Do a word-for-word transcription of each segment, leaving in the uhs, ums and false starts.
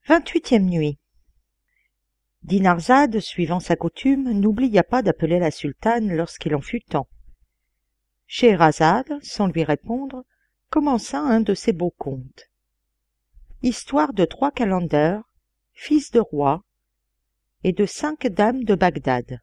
Vingt-huitième nuit. Dinarzade, suivant sa coutume, n'oublia pas d'appeler la sultane lorsqu'il en fut temps. Scheherazade, sans lui répondre, commença un de ses beaux contes. Histoire de trois calenders, fils de roi, et de cinq dames de Bagdad.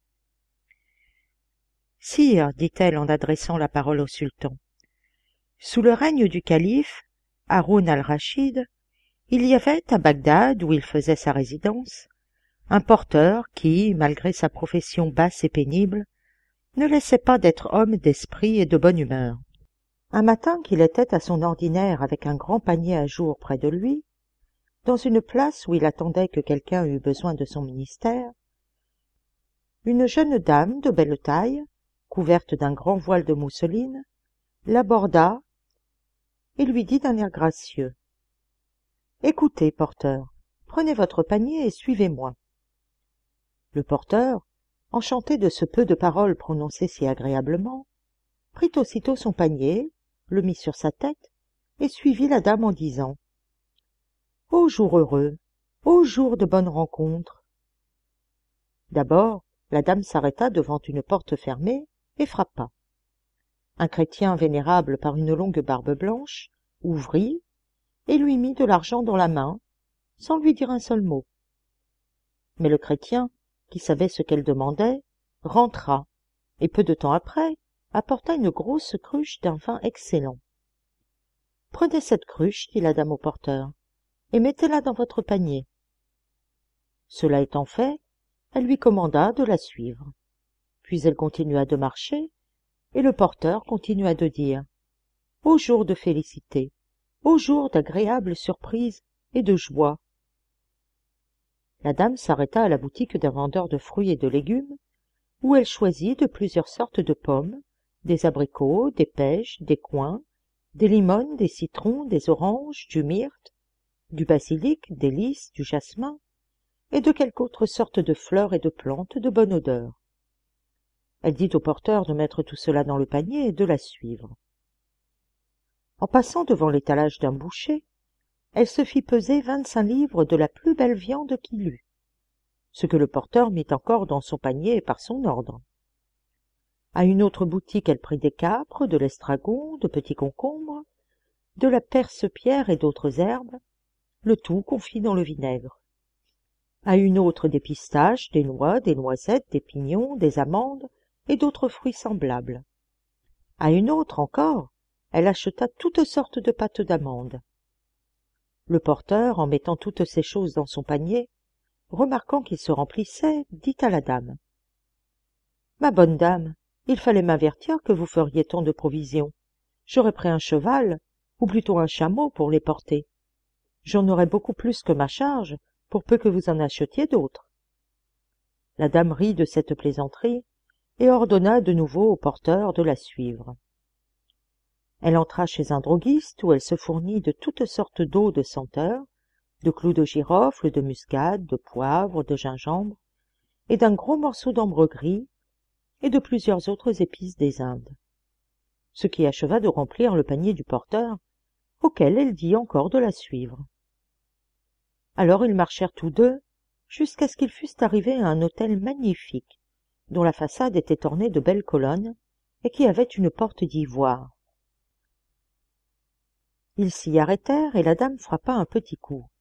Sire, dit-elle en adressant la parole au sultan, sous le règne du calife Haroun al-Rachid, il y avait à Bagdad, où il faisait sa résidence, un porteur qui, malgré sa profession basse et pénible, ne laissait pas d'être homme d'esprit et de bonne humeur. Un matin qu'il était à son ordinaire avec un grand panier à jour près de lui, dans une place où il attendait que quelqu'un eût besoin de son ministère, une jeune dame de belle taille, couverte d'un grand voile de mousseline, l'aborda et lui dit d'un air gracieux: « Écoutez, porteur, prenez votre panier et suivez-moi. » Le porteur, enchanté de ce peu de paroles prononcées si agréablement, prit aussitôt son panier, le mit sur sa tête et suivit la dame en disant: « Ô jour heureux, ô jour de bonne rencontre !» D'abord, la dame s'arrêta devant une porte fermée et frappa. Un chrétien vénérable par une longue barbe blanche ouvrit et lui mit de l'argent dans la main, sans lui dire un seul mot. Mais le chrétien, qui savait ce qu'elle demandait, rentra, et peu de temps après, apporta une grosse cruche d'un vin excellent. « Prenez cette cruche, dit la dame au porteur, et mettez-la dans votre panier. » Cela étant fait, elle lui commanda de la suivre. Puis elle continua de marcher, et le porteur continua de dire: « Ô jour de félicité, ô jour d'agréable surprise et de joie !» La dame s'arrêta à la boutique d'un vendeur de fruits et de légumes, où elle choisit de plusieurs sortes de pommes, des abricots, des pêches, des coings, des limones, des citrons, des oranges, du myrte, du basilic, des lys, du jasmin, et de quelque autre sorte de fleurs et de plantes de bonne odeur. Elle dit au porteur de mettre tout cela dans le panier et de la suivre. En passant devant l'étalage d'un boucher, elle se fit peser vingt-cinq livres de la plus belle viande qu'il eût, ce que le porteur mit encore dans son panier par son ordre. À une autre boutique, elle prit des câpres, de l'estragon, de petits concombres, de la perce-pierre et d'autres herbes, le tout confit dans le vinaigre. À une autre, des pistaches, des noix, des noisettes, des pignons, des amandes et d'autres fruits semblables. À une autre encore, elle acheta toutes sortes de pâtes d'amandes. Le porteur, en mettant toutes ces choses dans son panier, remarquant qu'il se remplissait, dit à la dame: « Ma bonne dame, il fallait m'avertir que vous feriez tant de provisions. J'aurais pris un cheval, ou plutôt un chameau, pour les porter. J'en aurais beaucoup plus que ma charge, pour peu que vous en achetiez d'autres. » La dame rit de cette plaisanterie et ordonna de nouveau au porteur de la suivre. Elle entra chez un droguiste où elle se fournit de toutes sortes d'eau de senteur, de clous de girofle, de muscade, de poivre, de gingembre, et d'un gros morceau d'ambre gris, et de plusieurs autres épices des Indes, ce qui acheva de remplir le panier du porteur, auquel elle dit encore de la suivre. Alors ils marchèrent tous deux jusqu'à ce qu'ils fussent arrivés à un hôtel magnifique, dont la façade était ornée de belles colonnes et qui avait une porte d'ivoire. Ils s'y arrêtèrent et la dame frappa un petit coup.